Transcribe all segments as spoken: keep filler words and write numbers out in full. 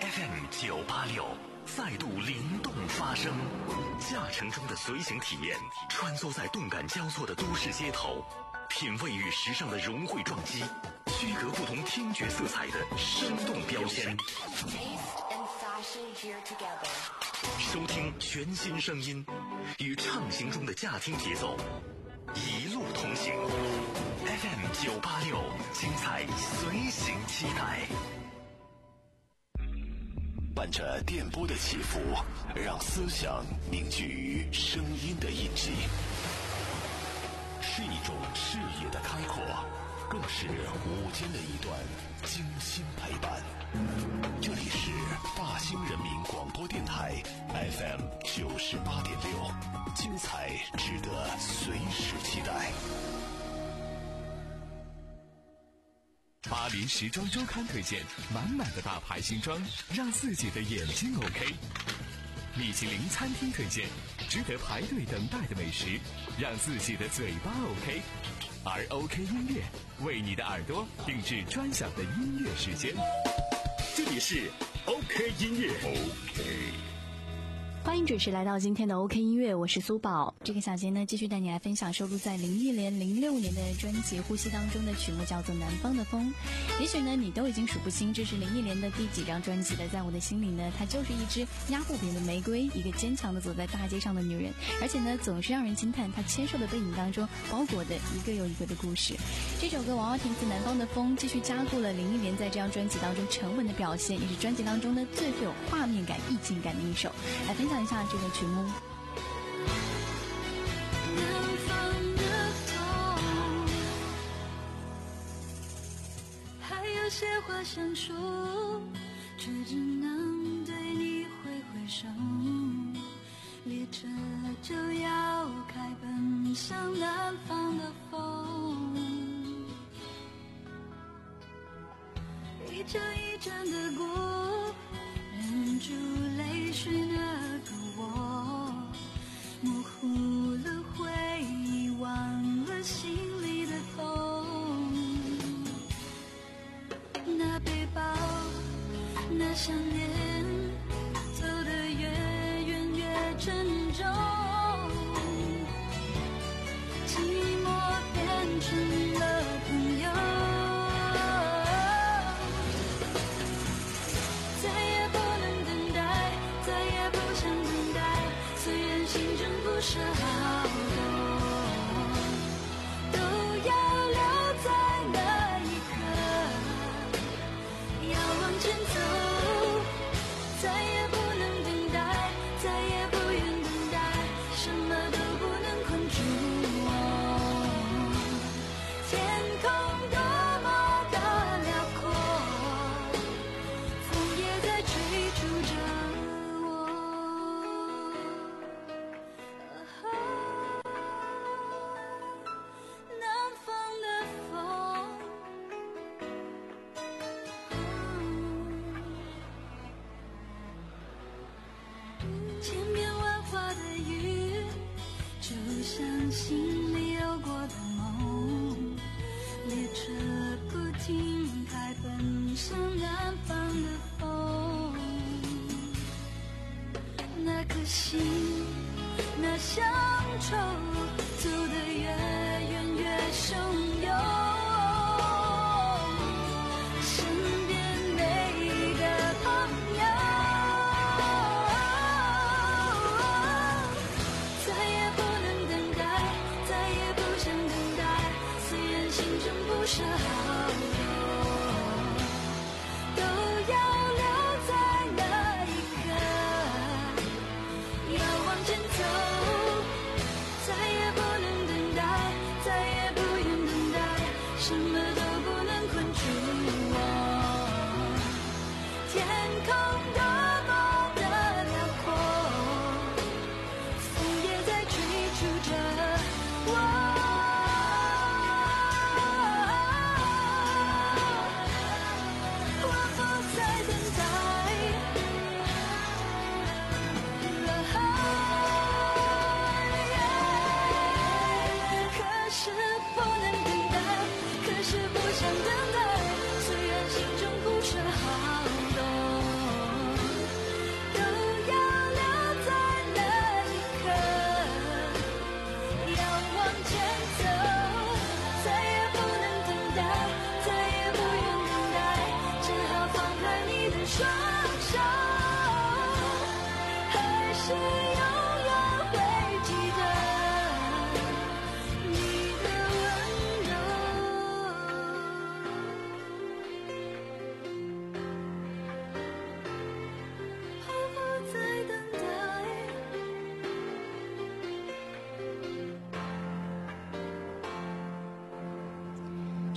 F M 九八六再度灵动发声，驾乘中的随行体验，穿梭在动感交错的都市街头，品味与时尚的融汇撞击，区隔不同听觉色彩的生动标签。收听全新声音，与畅行中的驾听节奏，一路同行。F M 九八六，精彩随行期待。伴着电波的起伏，让思想凝聚于声音的印记，是一种视野的开阔，更是午间的一段精心陪伴。这里是大兴人民广播电台 F M 九十八点六，精彩值得随时期待。 巴黎时装周刊推荐满满的大牌新装，让自己的眼睛 OK。米其林餐厅推荐值得排队等待的美食，让自己的嘴巴 OK。而 OK 音乐为你的耳朵定制专享的音乐时间，这里是 OK 音乐。 OK， 欢迎准时来到今天的 OK 音乐，我是苏宝。这个小节呢，继续带你来分享收录在林忆莲零六年的专辑《呼吸》当中的曲目，叫做《南方的风》。也许呢，你都已经数不清这是林忆莲的第几张专辑了。在我的心里呢，她就是一支压不扁的玫瑰，一个坚强的走在大街上的女人，而且呢，总是让人惊叹她纤瘦的背影当中包裹的一个又一个的故事。这首歌《娃娃亭子南方的风》继续加固了林忆莲在这张专辑当中沉稳的表现，也是专辑当中呢最富有画面感、意境感的一首。来分享讲一下这个曲目。 南方的风，还有些话想说，却只能对你挥挥手。列车就要开奔向南方的风，一站一站的过，忍住泪水那个我，模糊了回忆，忘了心里的痛。那背包，那想念，走得越远越沉重，寂寞变成了朋友。是好多都要留在那一刻，要往前走，再也不能等待，再也不愿等待，什么都不能困住我。天空多么的辽阔，风也在追逐着心里有过的梦，列车不停开奔向南方的风，那颗心，那乡愁，走得越远越汹涌。是好多都要留在那一刻，要往前走，再也不能等待，再也不愿等待，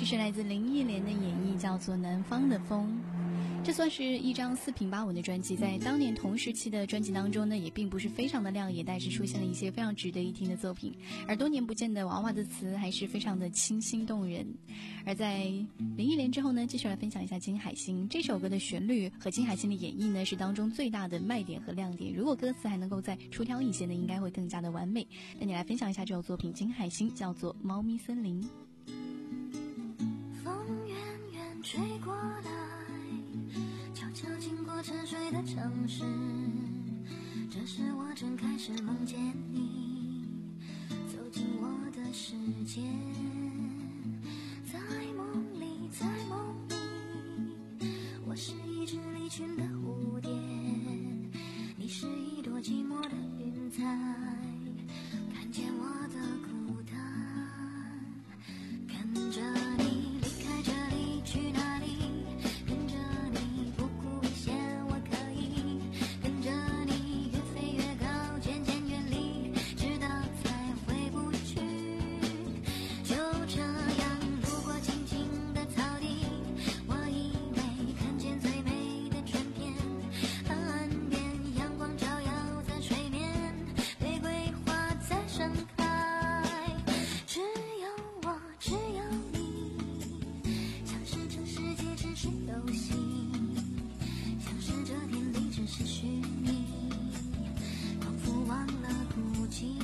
这是来自林忆莲的演绎，叫做《南方的风》。这算是一张四平八稳的专辑，在当年同时期的专辑当中呢，也并不是非常的亮眼，但是出现了一些非常值得一听的作品。而多年不见的娃娃的词还是非常的清新动人。而在林忆莲之后呢，继续来分享一下金海心。这首歌的旋律和金海心的演绎呢，是当中最大的卖点和亮点。如果歌词还能够再出挑一些呢，应该会更加的完美。那你来分享一下这首作品，金海心，叫做《猫咪森林》。 风远远吹过来，悄悄经过沉睡的城市，这时我正开始梦见你走进我的世界，在梦里在梦里，我是一只离群的蝴蝶，你是一朵寂寞的云彩，看见我的孤单，跟着你离开这里去哪里，跟着你不顾危险我可以，跟着你越飞越高，渐渐远离，直到再回不去。就这样路过青青的草地，我以为看见最美的春天，岸边阳光照耀在水面，玫瑰花在盛开，只有我只有你，像是这世界只是游戏，像是这天地只是虚拟，仿佛忘了孤寂，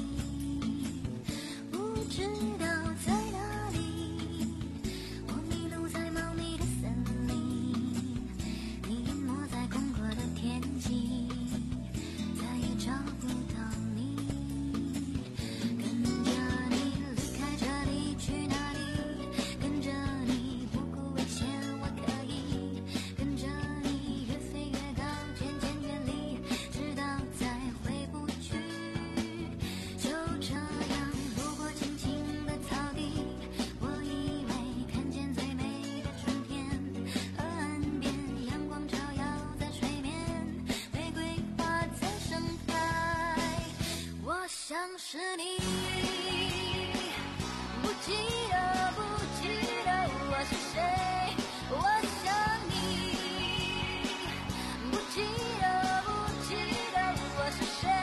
不知道在哪里，我迷路在茂密的森林，你淹没在空阔的天际，再也找不到你，跟着你离开这里去哪里，跟着你不顾危险我可以，跟着你越飞越高，渐渐远离，直到再回不去。就这样路过青青的草地，我以为看见最美的春天，河岸边阳光照耀在水面，玫瑰花在盛开，我想是你，不记得不记得我是谁，我想你，不记得不记得我是谁。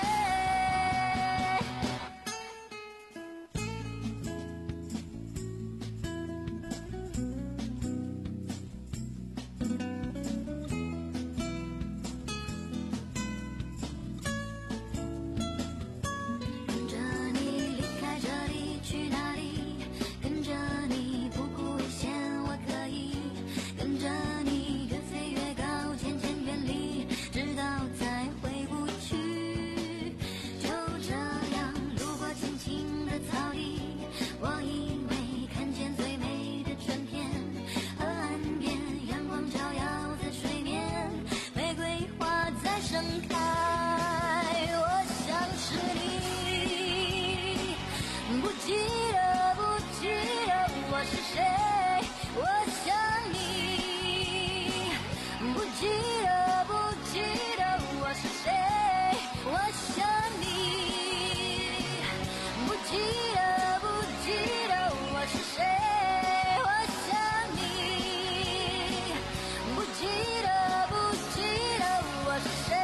跟着你离开这里去哪里，跟着你不顾危险我可以，跟着你越飞越高，渐渐远离，直到再回不去。就这样路过青青的草地，我以为看见最美的春天，河岸边阳光照耀在水面，玫瑰花在盛开，我想是你，不记得不记得我是谁，我想你，不记得不记得我是谁，我想你，不记得不记得我是谁，我想你，不记得不记得我是谁。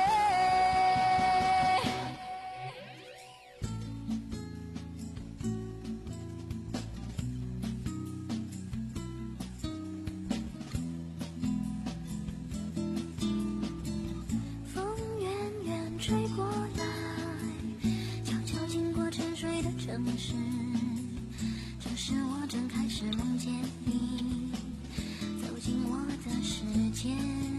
风远远吹过来，悄悄经过沉睡的城市，这时我正开始梦见你走进我的世界，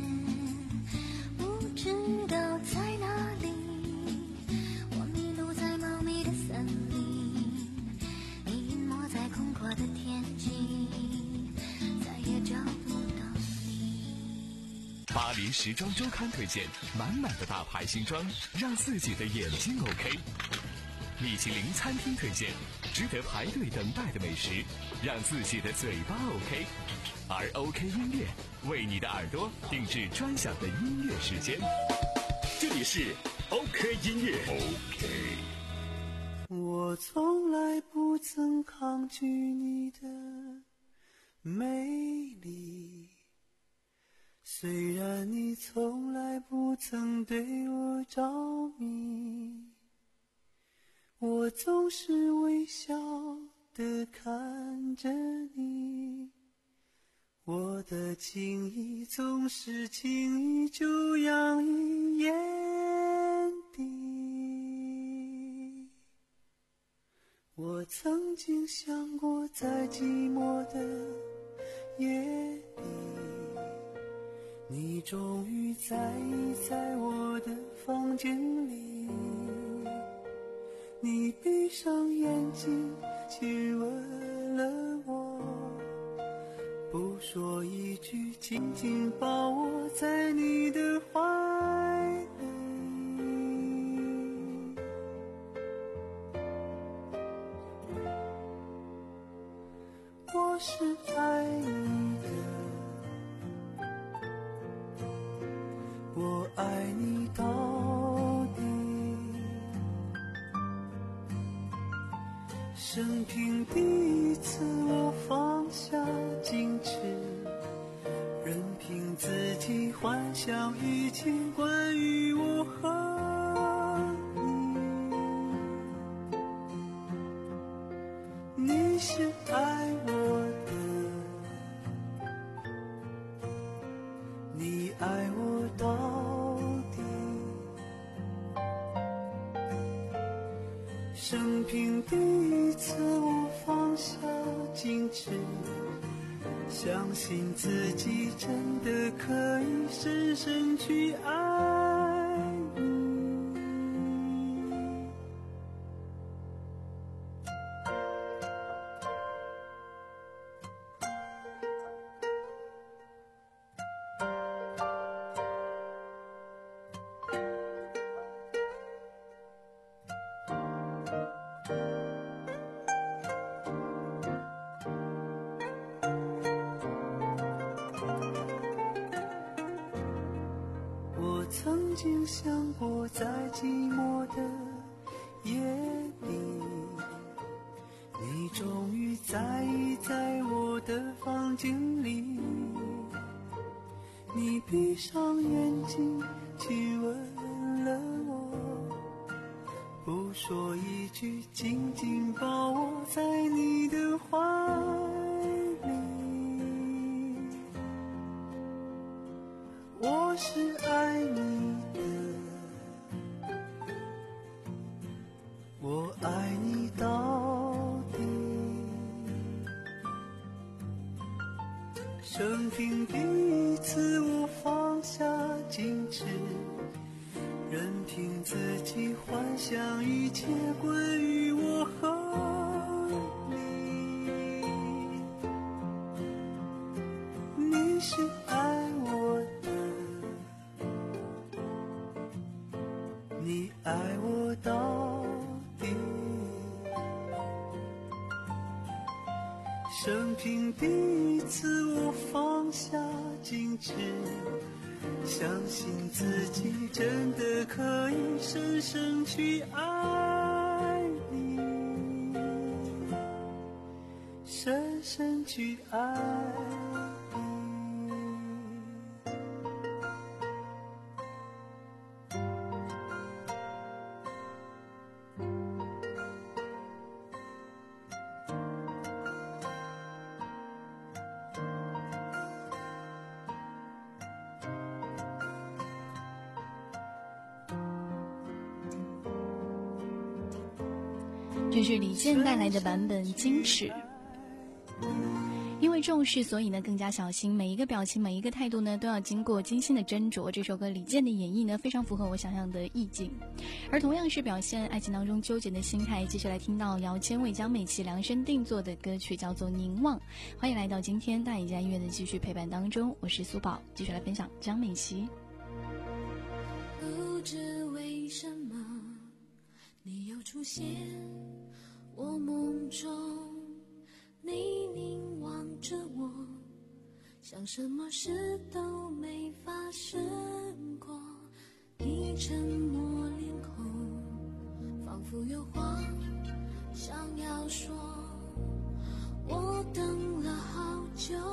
不知道在哪里，我迷路在茂密的森林，你淹没在空阔的天际，再也找不到你。 巴黎时装周刊推荐满满的大牌新装，让自己的眼睛 OK。米其林餐厅推荐值得排队等待的美食，让自己的嘴巴 OK。而 OK 音乐为你的耳朵定制专享的音乐时间。这里是 OK 音乐 OK。 我从来不曾抗拒你的美丽。虽然你从来不曾对我着迷，我总是微笑地看着你，我的情意总是轻易就洋溢眼底。我曾经想过，在寂寞的夜里，你终于在意在我的房间里，你闭上眼睛亲吻了我，不说一句，紧紧抱我在你的怀里。我是爱你的，我爱你到底。生平第一次我放下矜持，任凭自己幻想一切关于我和你。你是爱我的，你爱我到底。生平第一次我放下矜持，相信自己真的可以深深去爱你。我曾经想过，在寂寞的夜里，你终于在意在我的房间里，你闭上眼睛亲吻了我，不说一句，紧紧抱我在你的怀里。我是爱你的，我爱你到底。生平第一次我放下矜持，任凭自己幻想一切关于我和你。你是爱我的，你爱我到底。生平第一次我放下矜持，相信自己真的可以深深去爱你，深深去爱你。 这是李健带来的版本《矜持》。因为重视，所以呢更加小心，每一个表情，每一个态度呢都要经过精心的斟酌。这首歌李健的演绎呢非常符合我想象的意境。而同样是表现爱情当中纠结的心态，继续来听到姚谦为江美琪量身定做的歌曲叫做《凝望》。欢迎来到今天大野家音乐的继续陪伴当中，我是苏宝，继续来分享江美琪。 不知为什么你又出现我梦中，你凝望着我，像什么事都没发生过。你沉默脸孔，仿佛有话想要说。我等了好久，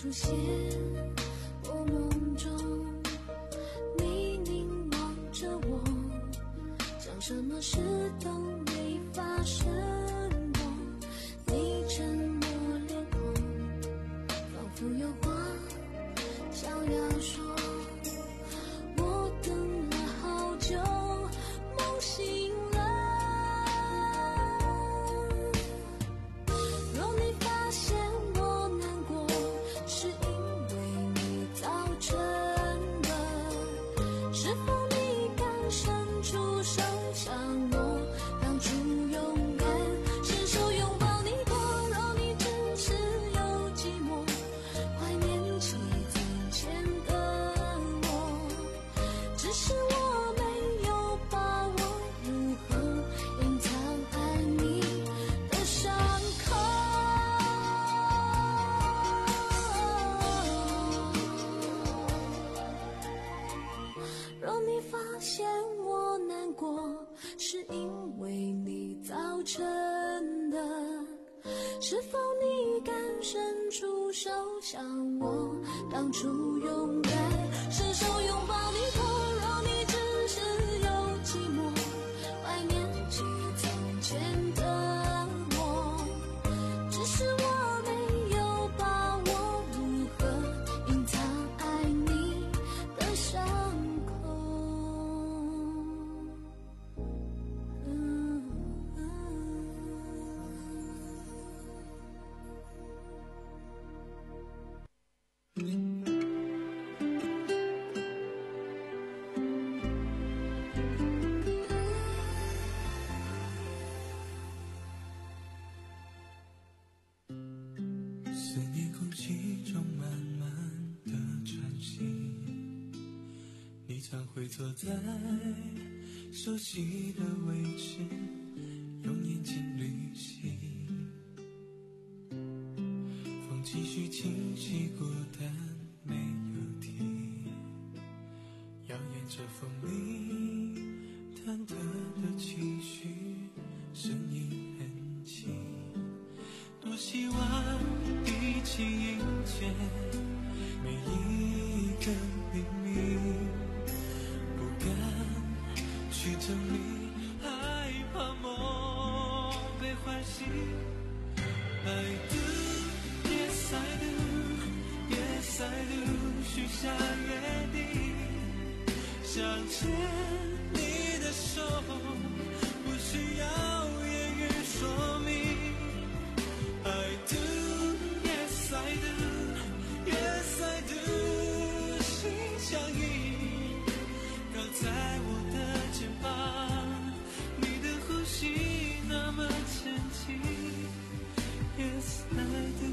出现我梦中，你凝望着我，像什么事都没发生过。你沉默脸孔，仿佛有话想要说。我等了好久，梦醒了。若你发现我难过，是因为你造成的。是否你敢伸出手向我，当初勇敢伸手拥抱你过？若你只是有寂寞，怀念起从前的我，只是我没有把握如何隐藏爱你的伤口。若你发现我难过，是因为你造成的。是否你敢伸出手向我，当初勇敢伸手拥抱你过？若你只是有寂寞，怀念起从前的我，只是我没有把握如何隐藏爱你的伤口。嗯思念空气中慢慢的喘息，你常会坐在熟悉的位置，用眼睛旅行。风继续清晰，孤单没有停，摇曳着风里忐忑的情绪，声音很轻。多希望一起迎接每一个黎明，不敢去证明，害怕梦被唤醒。I do, yes I do, yes I do， 许下约定，想牵你的手，不需要言语说明。I do, yes I do, yes I do， 心相印，靠在我的肩膀，你的呼吸那么沉静。Yes I do，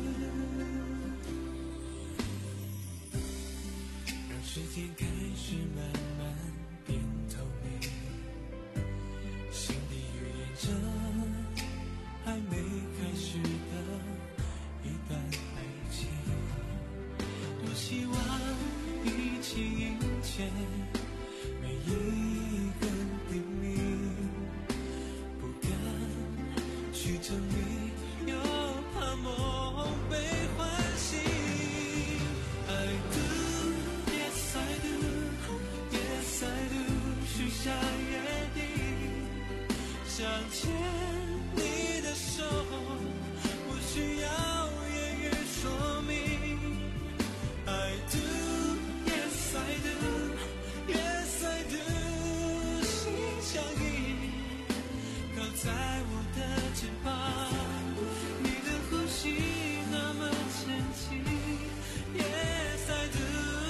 让时间开始慢慢变透明，心底预言着还没开始的一段爱情。多希望一起迎接每一个黎明，不敢去证明，又怕梦被唤醒。I do, yes I do, yes I do， 许下约定，想牵你的手，不需要言语说明。I do, yes I do, yes I do， 心相印，靠在我的肩膀，你的呼吸那么沉静。Yes I do，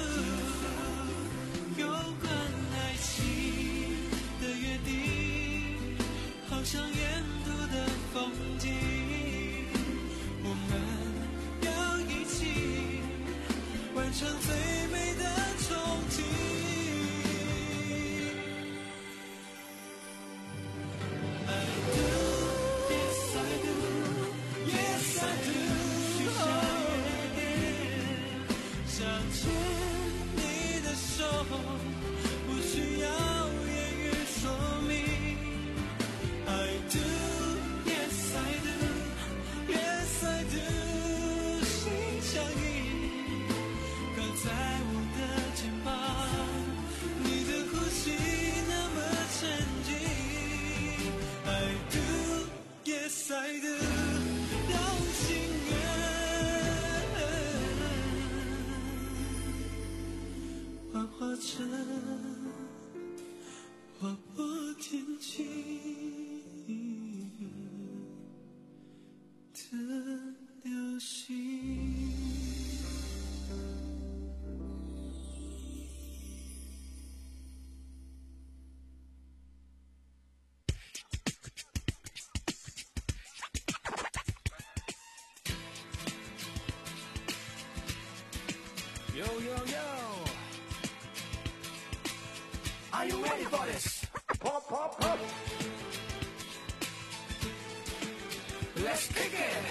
有关爱情的约定，好像沿途的风景，我们要一起完成最美的憧憬。I do, yes I do, yes I do， 许下约定，想牵你的手，不需要言语说明。I do, yes I do, yes I do， 心相印， 塞的绕心圆，幻化成划破天际的流星。 Yo, yo, yo. Are you ready for this? Pop, pop, pop. Let's kick it.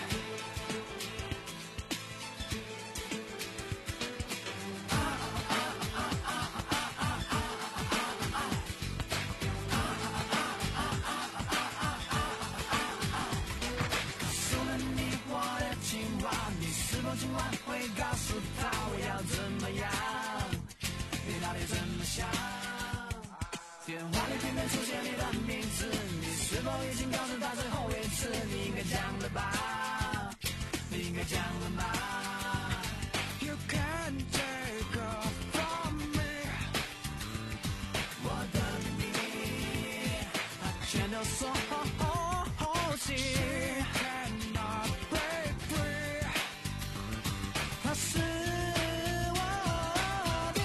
You can't take off from me. 我的秘密全都锁起。She cannot break free. 它是我的。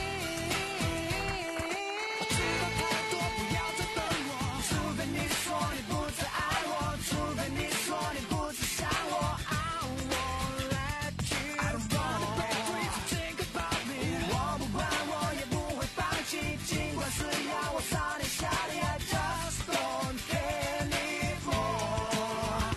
我知道太多，不要再等我。除非你说你不再爱我，除非你说你不再想我。I won't let you. I don't wanna break free to think about me. 我不管，我也不会放弃，尽管是要我撒点下力。I just don't care anymore.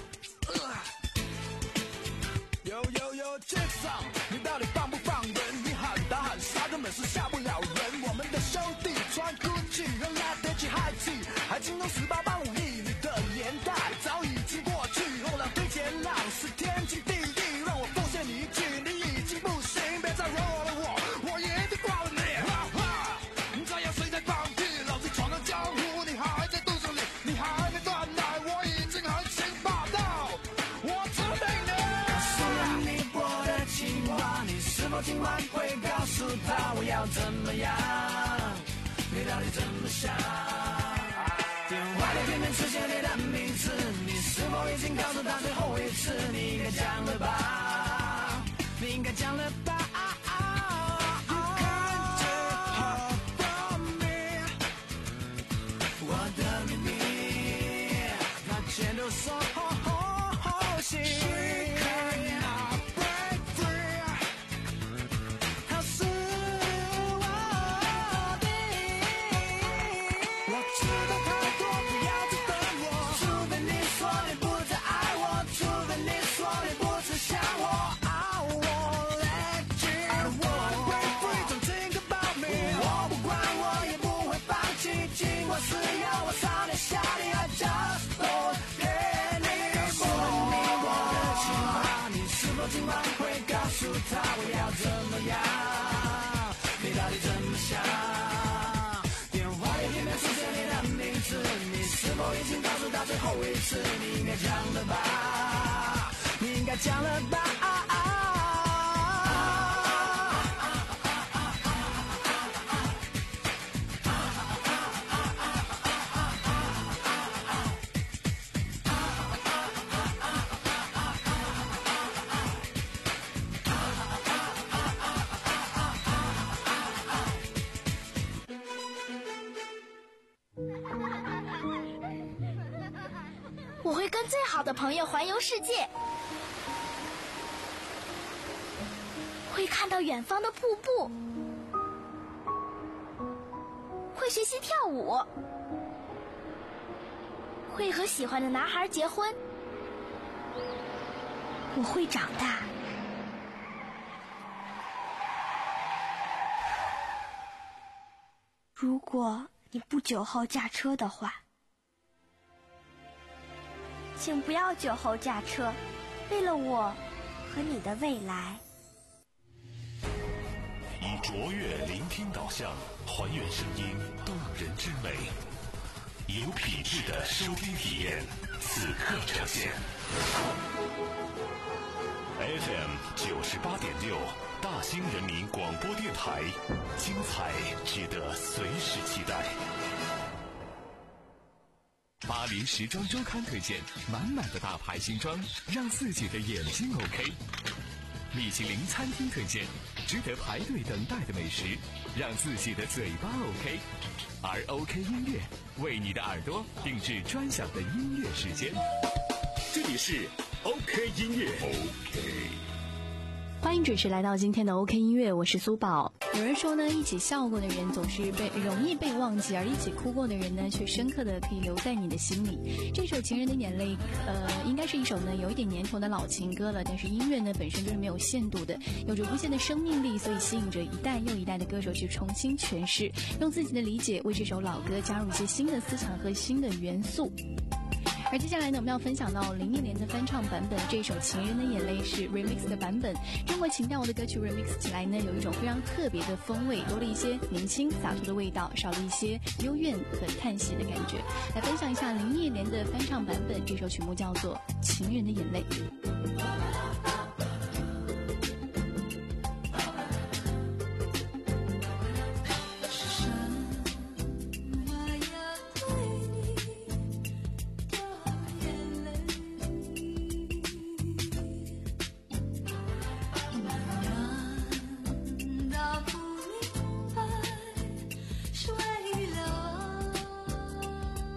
Yo yo yo， 介绍你到底放不放人？你喊打喊杀根本是吓不了人。我们的兄弟穿 Gucci 和 Ladeci High Tea， 还精通十八般武艺，你的年代早已经过去。后浪推前浪是天经地义，让我奉献你一句，你已经不行，别再惹我了我，我一定挂了你。哈哈，这样谁在放屁？老子闯了江湖，你还在肚子里，你还没断奶，我已经横行霸道，我指定你。告诉了你我的情话，你是否今晚会告诉他我要怎么样？你到底怎么想？电话里偏偏出现你的名字，你是否已经告诉他最后一次？你应该讲了吧，你应该讲了吧。You can't take her from me， 我的秘密，它全都锁起。She cannot break free， 它是我的。我知道太多，不要再等我。除非你说你不再爱我，除非你说你不再想我。I won't let you. I don't wanna break free. Don't think about me. 我不管，我也不会放弃，尽管是要我撒点下力。I just don't care anymore。你我的情话，你是否今晚会告诉他我要怎么样？你到底怎么想？电话里偏偏出现你的名字，你是否已经告诉他最后一次？你应该讲了吧，你应该讲了吧。 我会跟最好的朋友环游世界，会看到远方的瀑布，会学习跳舞，会和喜欢的男孩结婚。我会长大。如果你不酒后驾车的话，请不要酒后驾车，为了我和你的未来。 以卓越聆听导向，还原声音动人之美，有品质的收听体验，此刻呈现。 F M 九十八点六，大兴人民广播电台，精彩值得随时期待。 巴黎时装周刊推荐满满的大牌新装，让自己的眼睛 OK。米其林餐厅推荐值得排队等待的美食，让自己的嘴巴 OK。而 OK 音乐为你的耳朵定制专享的音乐时间，这里是 OK 音乐。 OK， 欢迎准时来到今天的 OK 音乐，我是苏宝。有人说呢，一起笑过的人总是被容易被忘记，而一起哭过的人呢，却深刻的可以留在你的心里。这首《情人的眼泪》，呃，应该是一首呢有一点年头的老情歌了，但是音乐呢本身就是没有限度的，有着无限的生命力，所以吸引着一代又一代的歌手去重新诠释，用自己的理解为这首老歌加入一些新的思想和新的元素。而接下来呢，我们要分享到林忆莲的翻唱版本，这首《情人的眼泪》是 remix 的版本。中国情调的歌曲 remix 起来呢，有一种非常特别的风味，多了一些年轻洒脱的味道，少了一些幽怨和叹息的感觉。来分享一下林忆莲的翻唱版本，这首曲目叫做《情人的眼泪》。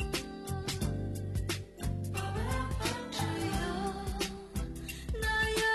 只有那样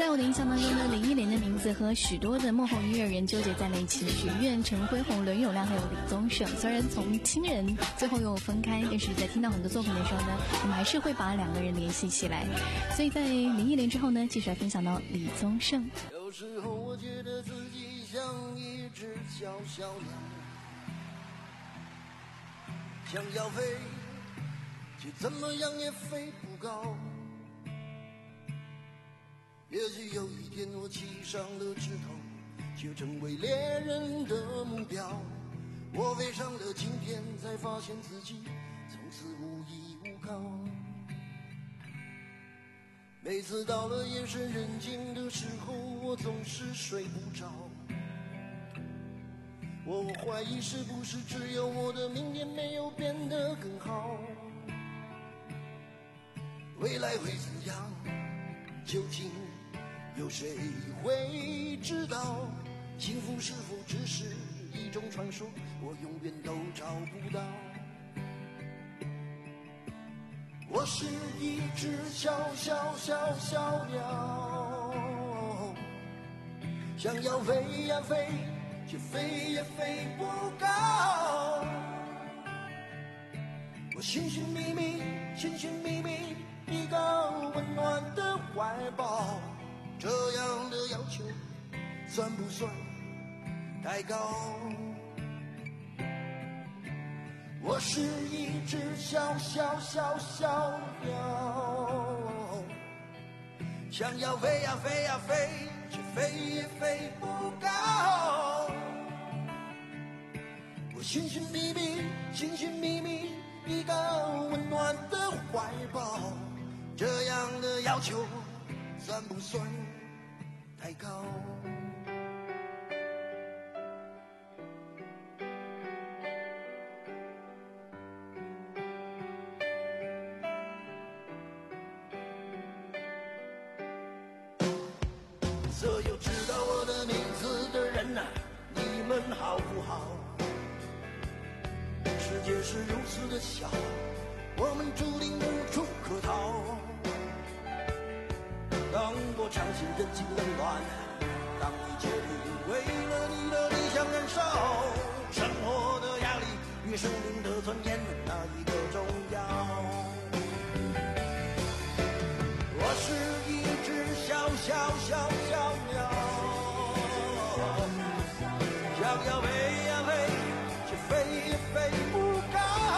在我的印象当中呢，林忆莲的名字和许多的幕后音乐人纠结在了一起，许愿、陈辉宏、伦永亮还有李宗盛。虽然从亲人最后又分开，但是在听到很多作品的时候呢，我们还是会把两个人联系起来。所以在林忆莲之后呢，继续来分享到李宗盛。 有时候我觉得自己像一只小小鸟，想要飞，却怎么样也飞不高。也许有一天我栖上了枝头，却成为猎人的目标。我飞上了青天，才发现自己从此无依无靠。每次到了夜深人静的时候，我总是睡不着。我怀疑是不是只有我的明天没有变得更好，未来会怎样，究竟有谁会知道？幸福是否只是一种传说，我永远都找不到。我是一只小小小小鸟，想要飞呀飞，却飞也飞不高。我寻寻觅觅，寻寻觅觅一个温暖的怀抱，这样的要求算不算太高？我是一只小小小小鸟，想要飞呀飞呀飞，却飞也飞不高。我寻寻觅觅，寻寻觅觅一个温暖的怀抱，这样的要求算不算太高？所有知道我的名字的人啊，你们好不好？世界是如此的小，我们注定无处可逃。当我尝尽人情冷暖，当一切为了你的理想燃烧，生活的压力与生命的尊严哪一个重要？我是一只小小小小鸟，想要飞呀飞，却飞也飞不高。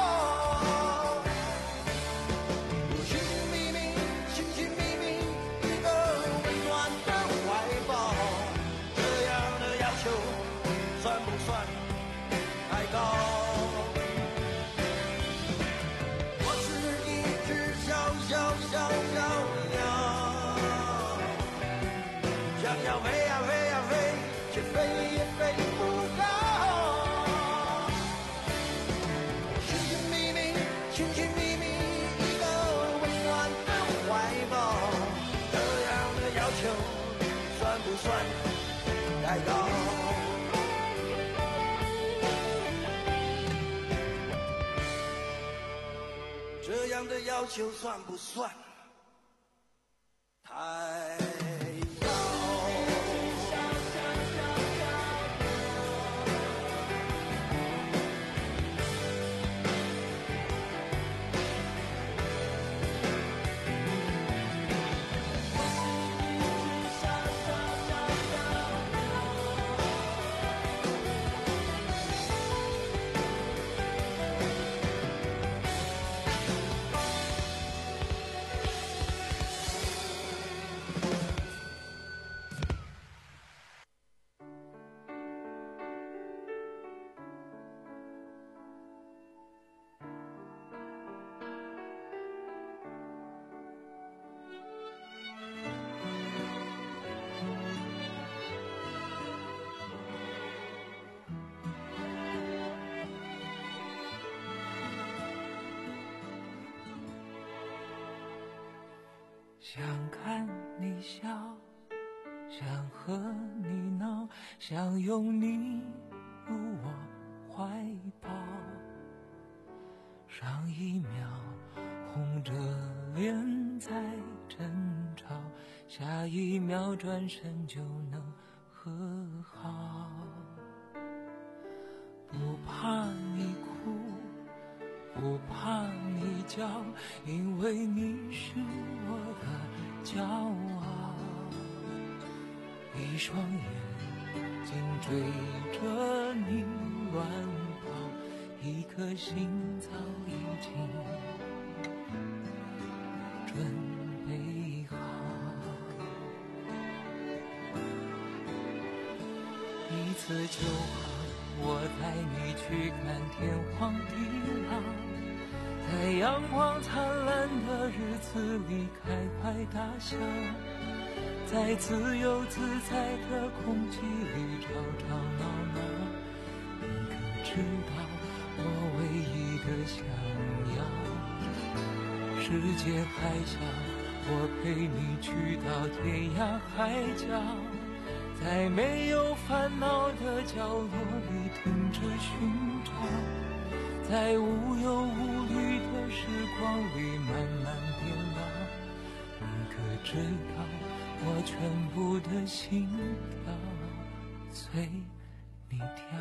我寻寻觅觅，寻寻觅觅一个温暖的怀抱，这样的要求算不算太高？我是一只小小小小鸟，想要飞呀飞呀飞，却飞也飞不高。寻寻觅觅，寻寻觅觅一个温暖的怀抱，这样的要求算不算太高？这样的要求算不算太高？ 想看你笑，想和你闹，想拥你入我怀抱。上一秒红着脸在争吵，下一秒转身就能和好。不怕你哭，不怕你叫，因为你是我的骄傲。一双眼睛追着你乱跑，一颗心早已经准备好。一次就好，我带你去看天荒地老，在阳光灿烂的日子里开怀大笑，在自由自在的空气里吵吵闹闹。你可知道我唯一的想要，世界还小，我陪你去到天涯海角，在没有烦恼的角落里停止寻找，在无忧无虑的时光里慢慢变老。你可知道我全部的心跳随你跳。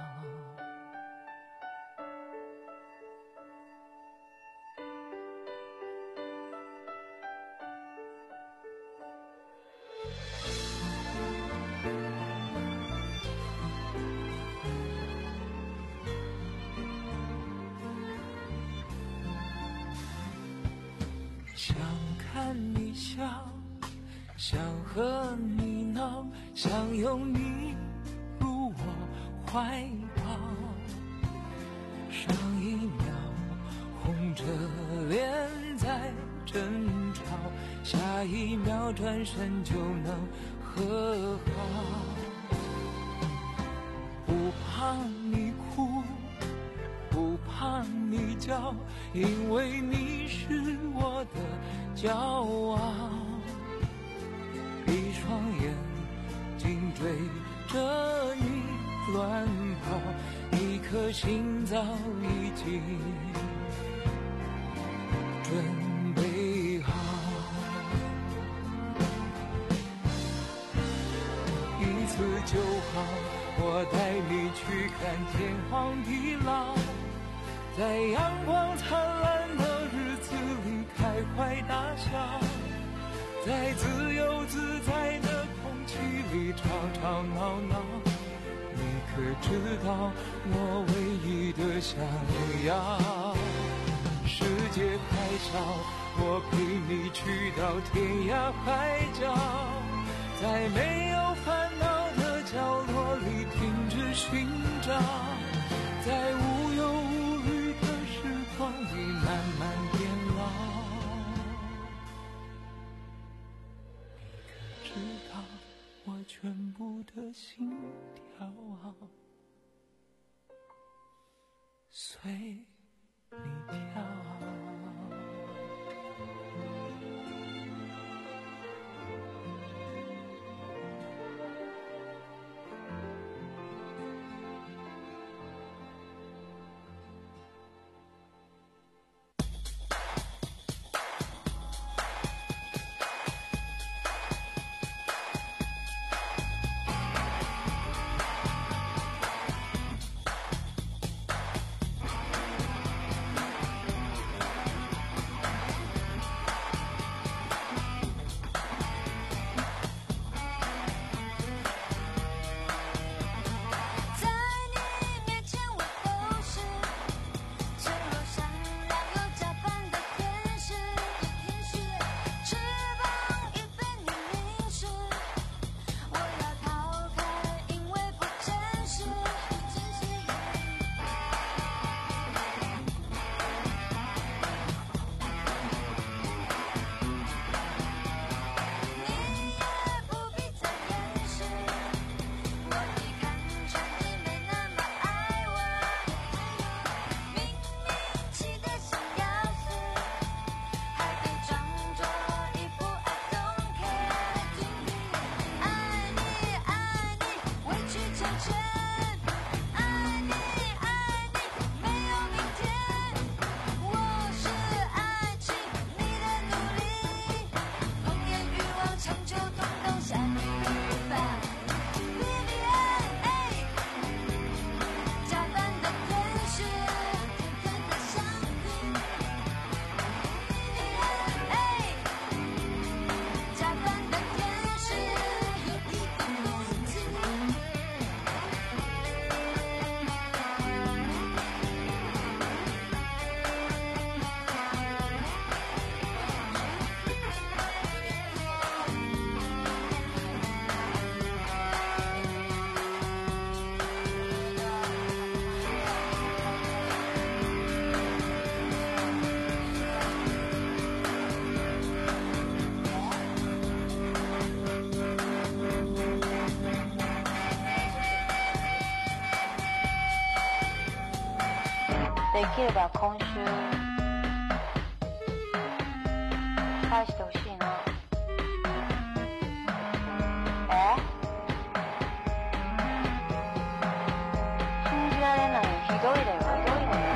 想看你笑，想和你闹，想拥你入我怀抱。上一秒红着脸在争吵，下一秒转身就能和好。不怕你哭，不怕你叫，因为你是我的骄傲。一双眼睛追着你乱跑，一颗心早已经准备好。一次就好，我带你去看天荒地老，在阳光灿烂的日子里开怀大笑，在自由自在的空气里吵吵闹闹。你可知道我唯一的想要，世界太小，我陪你去到天涯海角，在没有烦恼的角落里停止寻找，在无忧无虑的时光里慢慢变老。你可知道我全部的心跳随你跳。 できれば今週返してほしいな。え？信じられない。ひどいだよ。ひどいだよ。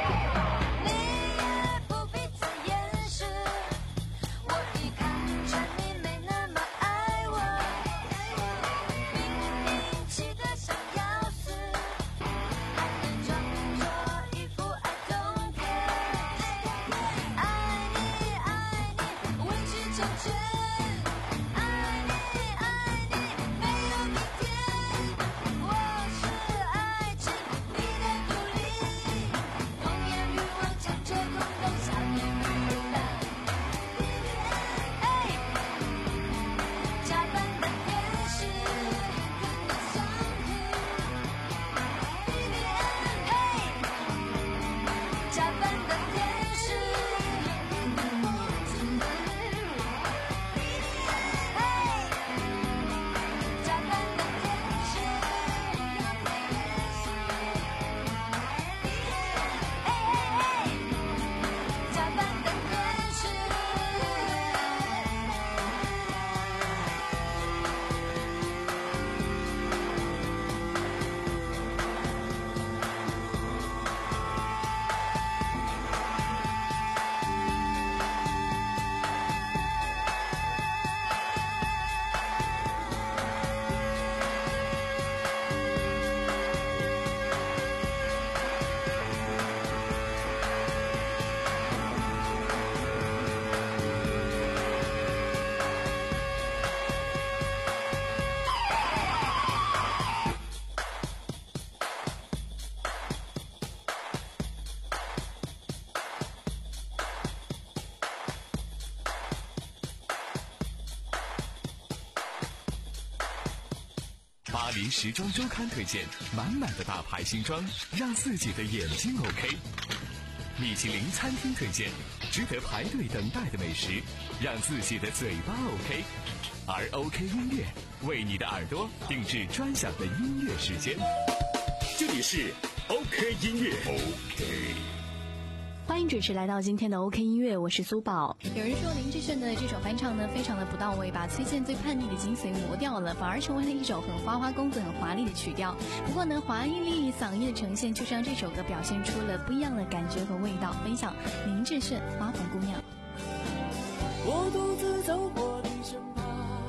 巴黎时装周刊推荐满满的大牌新装，让自己的眼睛 OK。米其林餐厅推荐值得排队等待的美食，让自己的嘴巴 OK。而 OK 音乐为你的耳朵定制专享的音乐时间。这里是 OK 音乐 OK。 欢迎准时来到今天的 OK 音乐，我是苏宝。有人说林志炫的这首翻唱呢非常的不到位，把崔健最叛逆的精髓磨掉了，反而成为了一首很花花公子很华丽的曲调。不过呢，华丽嗓音的呈现就是让这首歌表现出了不一样的感觉和味道。分享林志炫《花房姑娘》。 我独自走过你身旁，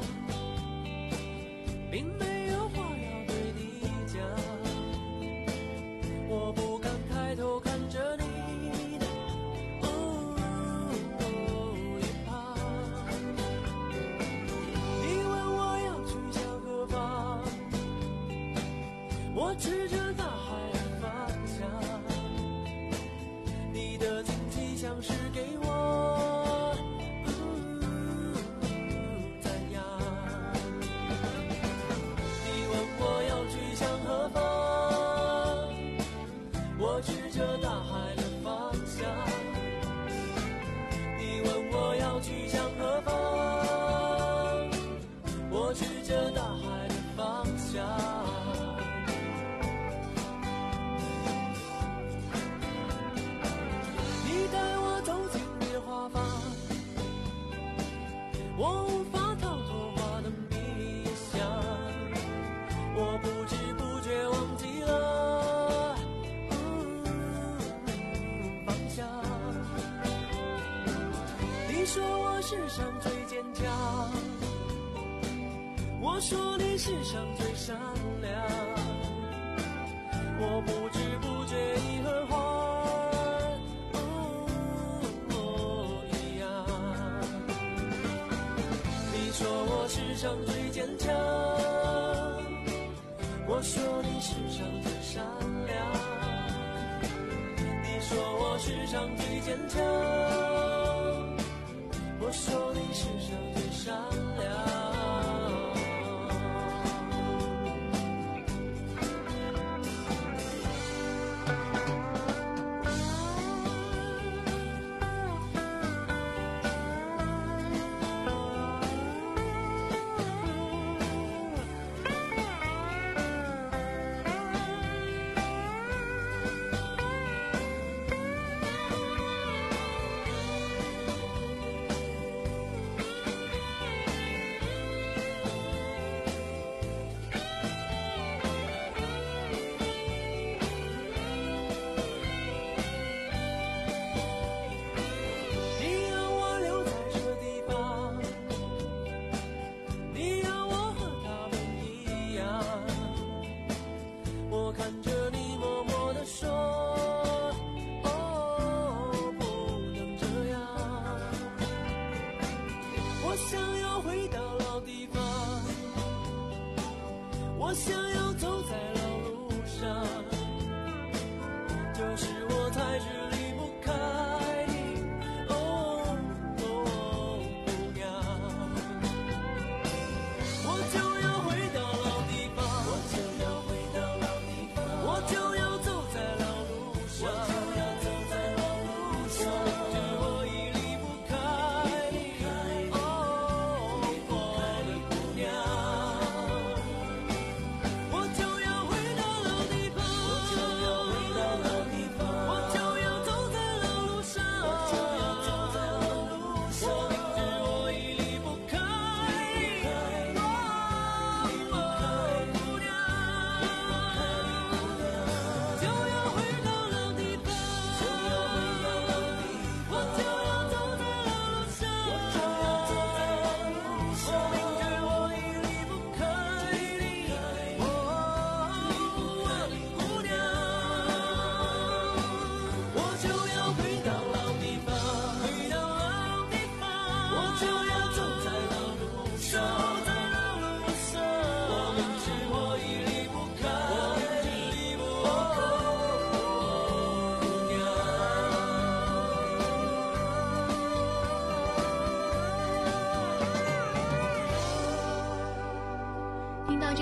并没有话要对你讲，我不敢抬头看着你我指着大海的方向，你的惊奇像是给我、嗯、怎样？你问我要去向何方，我指着大海的方向。你问我要去向何方，我指着大海的方向。我无法逃脱花的迷香，我不知不觉忘记了、嗯、方向。你说我世上最坚强，我说你世上最善良，我不知不觉已和花说我世上最坚强，我说你世上最善良。你说我世上最坚强，我说你世上最善良。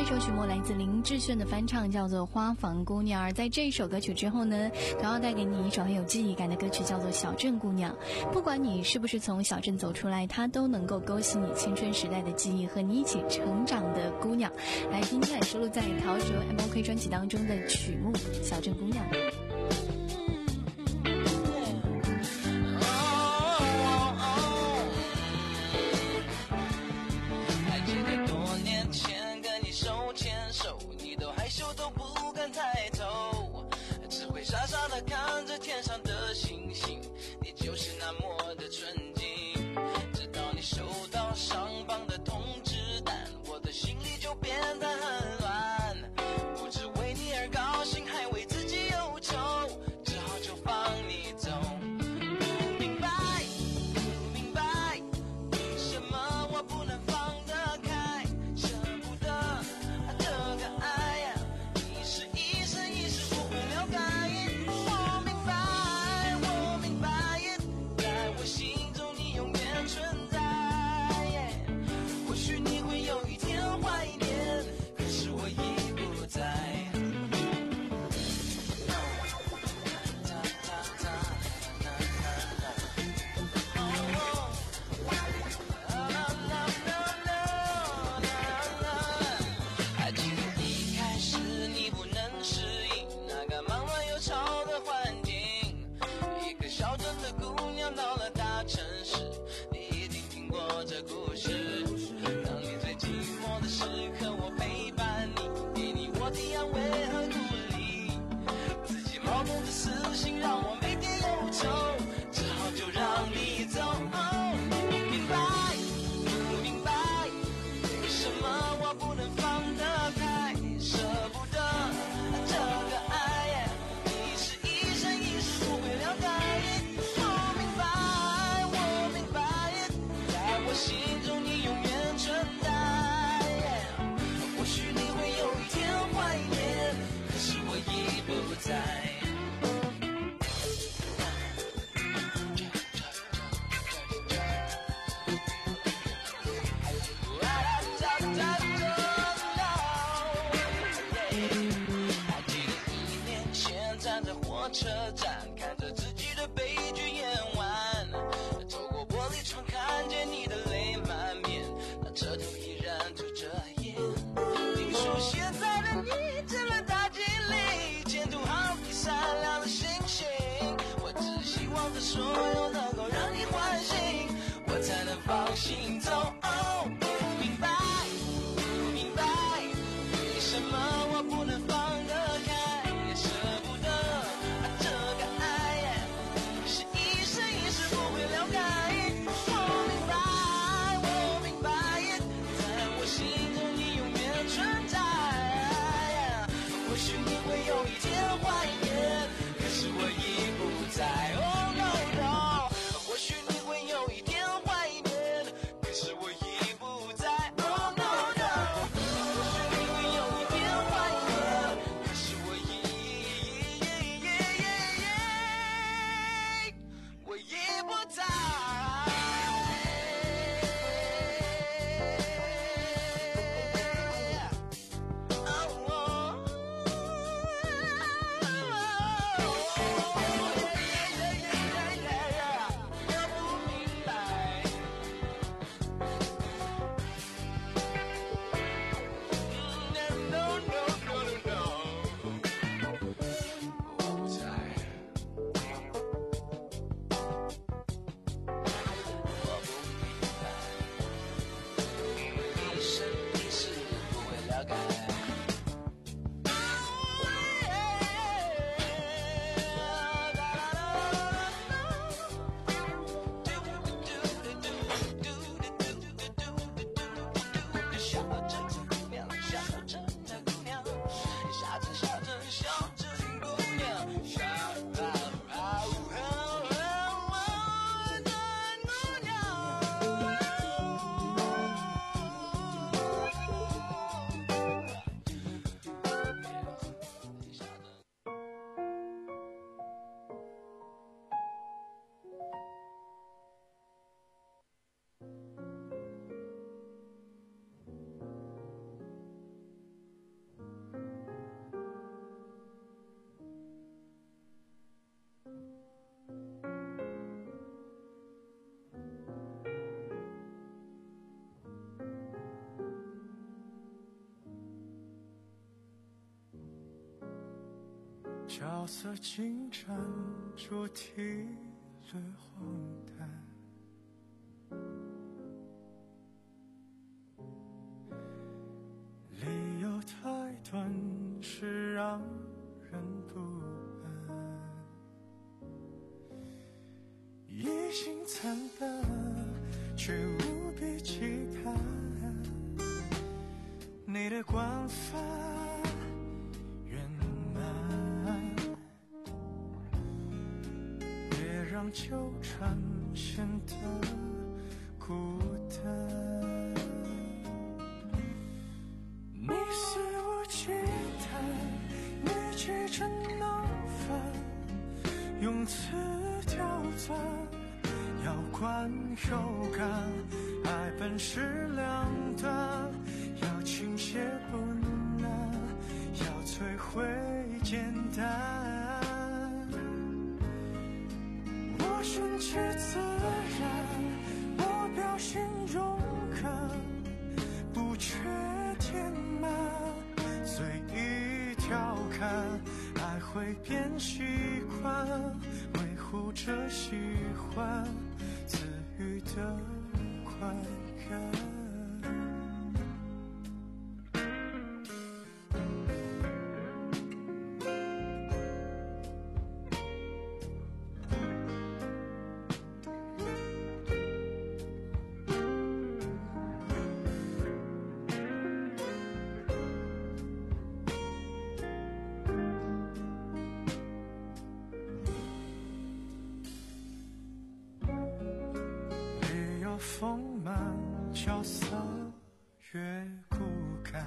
首曲目来自林志炫的翻唱，叫做《花房姑娘》。而在这一首歌曲之后呢，同样带给你一首很有记忆感的歌曲，叫做《小镇姑娘》。不管你是不是从小镇走出来，它都能够勾起你青春时代的记忆，和你一起成长的姑娘。来听听收录在陶喆 M O K 专辑当中的曲目《小镇姑娘》。 傻傻地看着天上的星星，你就是那么的纯净。直到你收到上榜的通知单，我的心里就变得很乱，不知为你而高兴，还为自己忧愁，只好就放你走。不明白，不明白，为什么我不能放得开，舍不得这个爱呀，你是一生一世不会了解。到了大城市，你一定听过这故事。当你最寂寞的时刻，我陪伴你，给你我的安慰和鼓励。自己矛盾的私心让我每天忧愁，只好就让你走。哦，不明白，不明白，为什么我不能放得开，舍不得这个爱，你是一生一世不会了解。心中你永远存在，或许你会有一天怀念，可是我已不在。还记得一年前站在火车站，看着自己的悲剧演完，透过玻璃窗看见你的泪满面，那车头依然吐着烟。听说现在的你成了大经理，前途好比闪亮的星星，我只希望这所有能够让你欢喜，我才能放心走。哦，不明白，不明白，为什么我不能放得开，舍不得这个爱，是一生一世不会了解。有一天怀念，可是我已不在。Oh no no， 或许你会有一天怀念，可是角色进展，主题略荒诞。理由太短，是让人不安。已经惨淡，却无比期盼你的广泛圆满，别让纠缠显得孤单。你肆无忌惮，你急着闹翻，用词刁钻，要观有感，爱本是两端，要倾泻不难，要摧毁简单。我顺其自然，我表现勇敢，不缺填满，随意调侃，爱会变习惯，维护着喜欢，自愈的快感。丰满角色越骨感，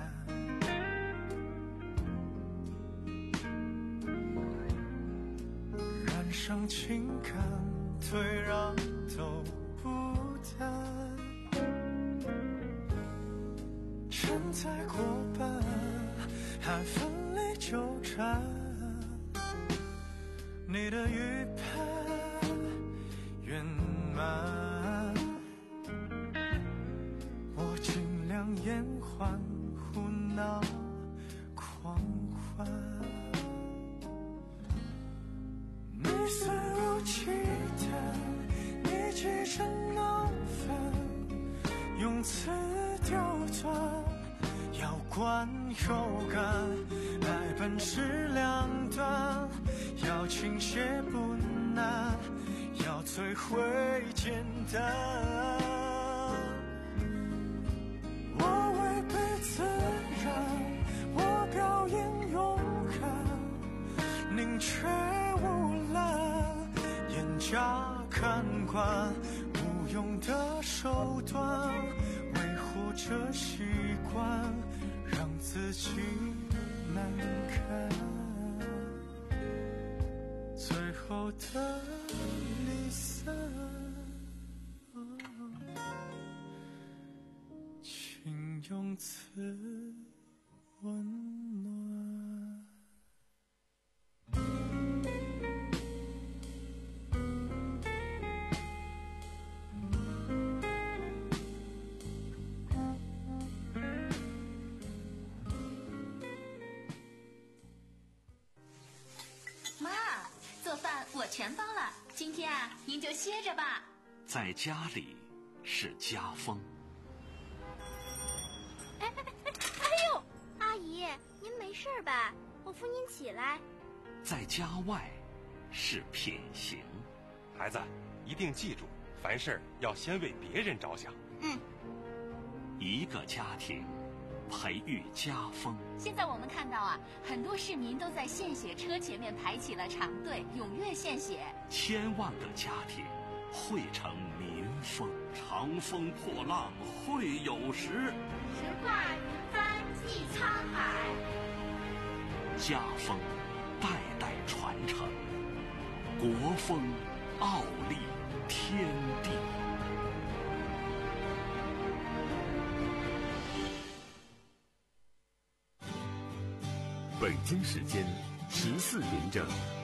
染上情感，退让都不难，承载过半，还分离纠缠，你的预判圆满。延缓胡闹狂欢，你肆无忌惮，你急着闹翻，用词刁钻，要观有感，爱本是两端，要倾泻不难，要摧毁简单。自然，我表演勇敢，宁缺毋滥，严加看管，无用的手段，维护着习惯，让自己难堪，最后的离散。请用词温暖。 妈，做饭我全包了，今天啊，您就歇着吧。 在家里是家风。 阿姨，您没事吧？我扶您起来。 在家外是品行。 孩子，一定记住，凡事要先为别人着想。 嗯。 一个家庭培育家风。 现在我们看到啊，很多市民都在献血车前面排起了长队，踊跃献血。 千万个家庭汇成民风，长风破浪会有时。 直挂云帆济沧海。 家风代代传承，国风傲立天地。 北京时间十四点整。